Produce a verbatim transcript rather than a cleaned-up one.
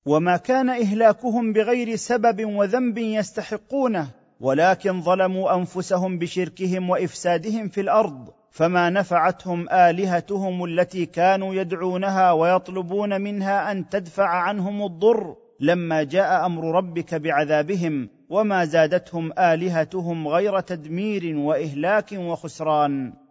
وما كان إهلاكهم بغير سبب وذنب يستحقونه، ولكن ظلموا أنفسهم بشركهم وإفسادهم في الأرض، فما نفعتهم آلهتهم التي كانوا يدعونها ويطلبون منها أن تدفع عنهم الضر لما جاء أمر ربك بعذابهم، وما زادتهم آلهتهم غير تدمير وإهلاك وخسران.